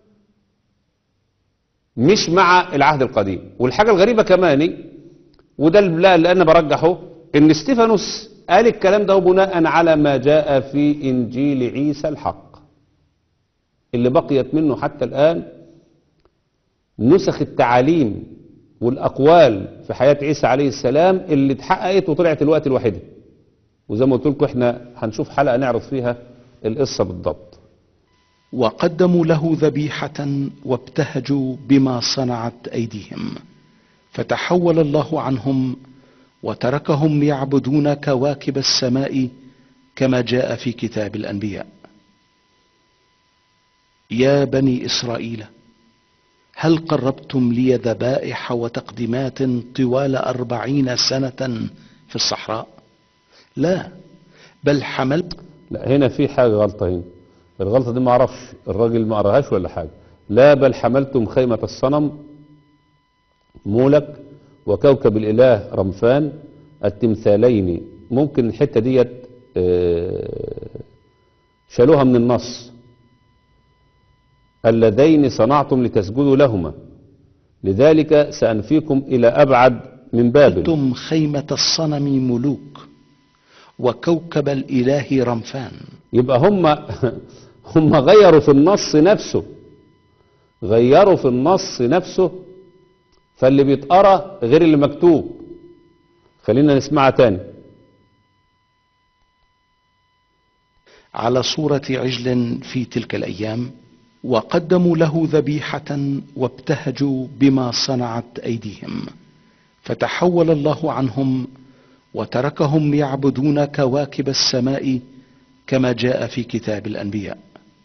مش مع العهد القديم. والحاجة الغريبة كمان وده اللي أنا برجحه إن استيفانوس قال الكلام ده بناء على ما جاء في إنجيل عيسى الحق اللي بقيت منه حتى الآن نسخ التعاليم والأقوال في حياة عيسى عليه السلام اللي اتحققت وطلعت الوقت الوحيدة. وزي ما قلت لكم احنا هنشوف حلقة نعرض فيها القصة بالضبط. وقدموا له ذبيحة وابتهجوا بما صنعت أيديهم، فتحول الله عنهم وتركهم يعبدون كواكب السماء كما جاء في كتاب الأنبياء. يا بني إسرائيل هل قربتم لي ذبائح وتقديمات طوال أربعين سنة في الصحراء؟ لا، بل حملت. لا، هنا في حاجة غلطة. هنا الغلطة دي ما اعرفش الراجل ما قراهاش ولا حاجة. لا، بل حملتم خيمة الصنم مولك وكوكب الإله رمفان التمثالين. ممكن الحتة ديت شالوها من النص. اللذين صنعتم لتسجدوا لهما لذلك سأنفيكم إلى أبعد من بابل. حملتم خيمة الصنم ملوك وكوكب الإله رمفان. يبقى هم هم غيروا في النص نفسه غيروا في النص نفسه فاللي بيتقرأ غير اللي مكتوب. خلينا نسمعها تاني. على صورة عجل في تلك الأيام وقدموا له ذبيحة وابتهجوا بما صنعت أيديهم، فتحول الله عنهم وتركهم يعبدون كواكب السماء كما جاء في كتاب الأنبياء.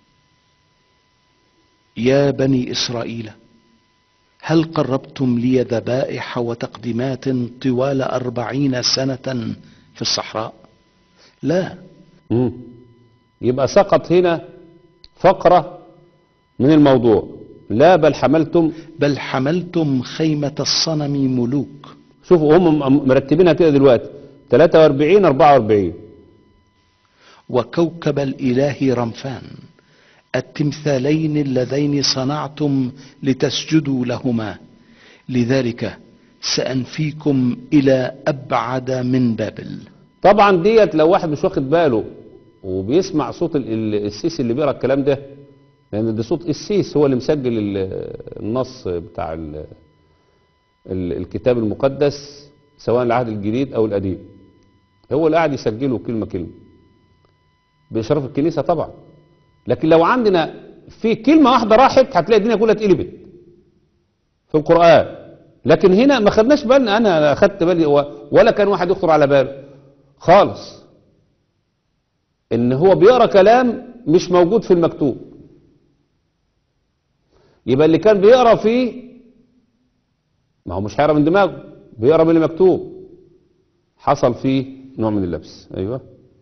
يا بني إسرائيل هل قربتم لي ذبائح وتقديمات طوال أربعين سنة في الصحراء؟ لا. مم. يبقى سقط هنا فقرة من الموضوع. لا بل حملتم، بل حملتم خيمة الصنم ملوك. شوفوا هم مرتبينها كده دلوقتي ثلاثة وأربعين أربعة وأربعين. وكوكب الإله رمفان، التمثالين اللذين صنعتم لتسجدوا لهما، لذلك سأنفيكم إلى أبعد من بابل. طبعا ديت لو واحد مش واخد باله وبيسمع صوت ال- ال- السيس اللي بيقرا الكلام ده، لان ده صوت السيس هو اللي مسجل ال- النص بتاع ال- ال- الكتاب المقدس سواء العهد الجديد او القديم، هو اللي قاعد يسجله كلمه كلمه باشراف الكنيسه طبعا. لكن لو عندنا في كلمه واحده راحت هتلاقي الدنيا كلها اتقلبت في القران. لكن هنا ما خدناش بالنا، انا اخدت بالي و- ولا كان واحد يخطر على باله خالص ان هو بيقرا كلام مش موجود في المكتوب. يبقى اللي كان بيقرا فيه ما هو مش هيقرا من دماغه، بيقرا من المكتوب، حصل فيه نوع من اللبس. ايوه.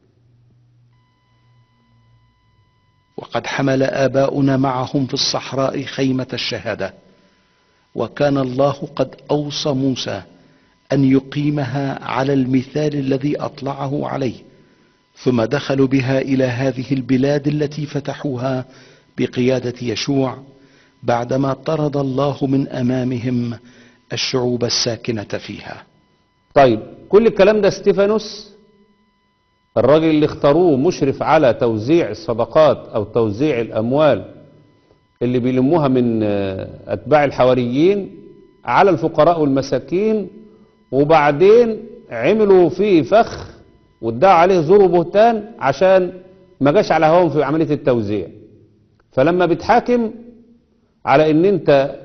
وقد حمل آباؤنا معهم في الصحراء خيمة الشهادة، وكان الله قد أوصى موسى أن يقيمها على المثال الذي أطلعه عليه، ثم دخلوا بها إلى هذه البلاد التي فتحوها بقيادة يشوع، بعدما طرد الله من أمامهم الشعوب الساكنة فيها. طيب كل الكلام ده ستيفانوس الراجل اللي اختاروه مشرف على توزيع الصدقات او توزيع الاموال اللي بيلموها من آه، اتباع الحواريين على الفقراء والمساكين، وبعدين عملوا فيه فخ وادعوا عليه زور وبهتان عشان ما جاش على هواهم في عملية التوزيع. فلما بتحاكم على ان انت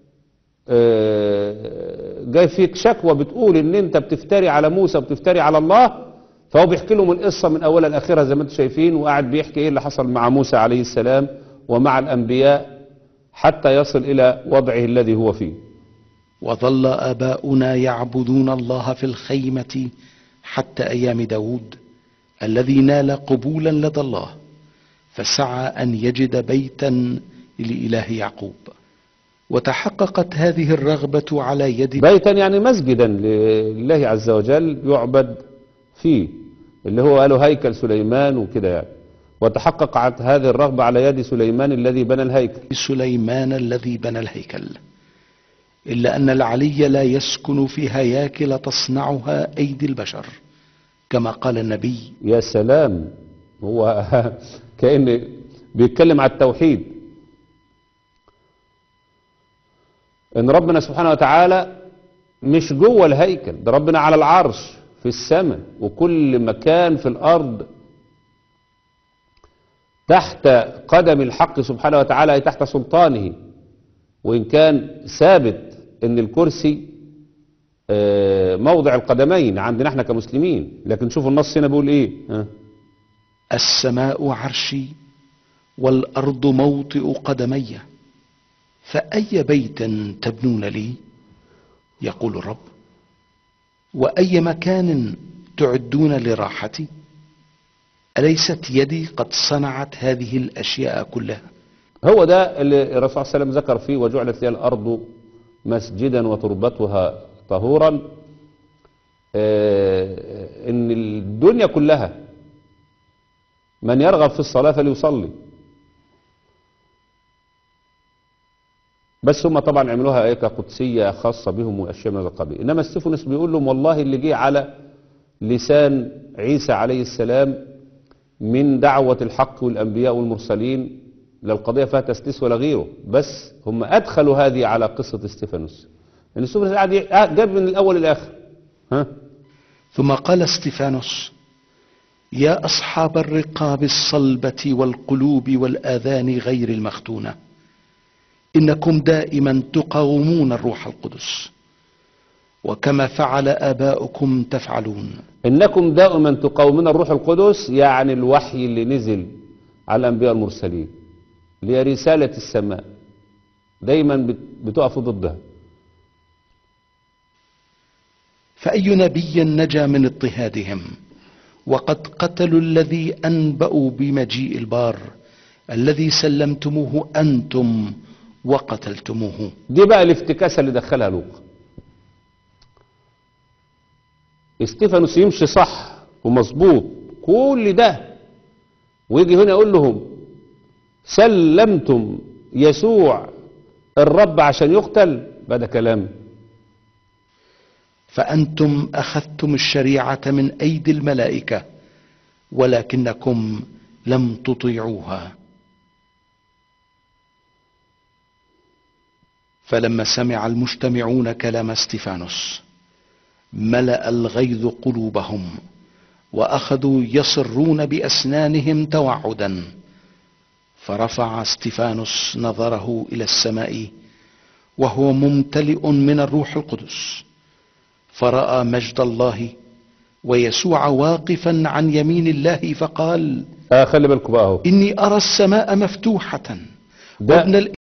آه، جاي فيك شكوى بتقول ان انت بتفتري على موسى وبتفتري على الله، فهو بيحكي لهم القصة من اولها لاخرها زي ما انتم شايفين، وقاعد بيحكي ايه اللي حصل مع موسى عليه السلام ومع الانبياء حتى يصل الى وضعه الذي هو فيه. وظل آباؤنا يعبدون الله في الخيمة حتى أيام داود الذي نال قبولا لدى الله، فسعى أن يجد بيتا لإله يعقوب. وتحققت هذه الرغبة على يد بيتا يعني مسجدا لله عز وجل يعبد فيه، اللي هو قالوا هيكل سليمان وكده يعني. وتحققت هذه الرغبة على يد سليمان الذي بنى الهيكل. سليمان الذي بنى الهيكل، إلا أن العلي لا يسكن في هياكل تصنعها أيدي البشر، كما قال النبي. يا سلام، هو كأن بيتكلم على التوحيد، ان ربنا سبحانه وتعالى مش جوه الهيكل، ده ربنا على العرش في السماء، وكل مكان في الارض تحت قدم الحق سبحانه وتعالى أي تحت سلطانه. وإن كان ثابت ان الكرسي آه، موضع القدمين عندنا احنا كمسلمين، لكن شوفوا النص هنا بيقول ايه. ها؟ السماء عرشي والأرض موطئ قدمي، فأي بيت تبنون لي؟ يقول الرب. وأي مكان تعدون لراحتي؟ أليست يدي قد صنعت هذه الأشياء كلها؟ هو ده اللي الرسول صلى الله عليه وسلم ذكر فيه وجعلت لي الأرض مسجدا وتربتها طهورا. آه، ان الدنيا كلها من يرغب في الصلاة فليصلي، بس هم طبعا عملوها ايه كقدسية خاصة بهم واشياء من هذا القبيل. انما ستيفانوس بيقول لهم والله اللي جه على لسان عيسى عليه السلام من دعوة الحق والانبياء والمرسلين لا القضية فيها تسليس ولا غيره، بس هم ادخلوا هذه على قصة ستيفانوس، ان ستيفانوس قاعد جاب من الاول للاخر. ها؟ ثم قال استفانوس: يا أصحاب الرقاب الصلبة والقلوب والآذان غير المختونة، إنكم دائما تقاومون الروح القدس، وكما فعل آباؤكم تفعلون. إنكم دائما تقاومون الروح القدس، يعني الوحي اللي نزل على الأنبياء المرسلين اللي هي رسالة السماء، دايما بتقفوا ضدها. فأي نبي نجا من اضطهادهم وقد قتلوا الذي أنبأوا بمجيء البار الذي سلمتموه أنتم وقتلتموه. دي بقى الافتكاسة اللي دخلها لوقا. استيفانوس يمشي صح ومظبوط كل ده، ويجي هنا يقول لهم سلمتم يسوع الرب عشان يقتل، بقى ده كلام. فأنتم أخذتم الشريعة من أيدي الملائكة ولكنكم لم تطيعوها. فلما سمع المجتمعون كلام استيفانوس ملأ الغيظ قلوبهم، وأخذوا يصرون بأسنانهم توعدا. فرفع استيفانوس نظره إلى السماء وهو ممتلئ من الروح القدس، فرأى مجد الله ويسوع واقفا عن يمين الله، فقال: آه خلي بالكم بقى اهو، إني أرى السماء مفتوحة ده وابن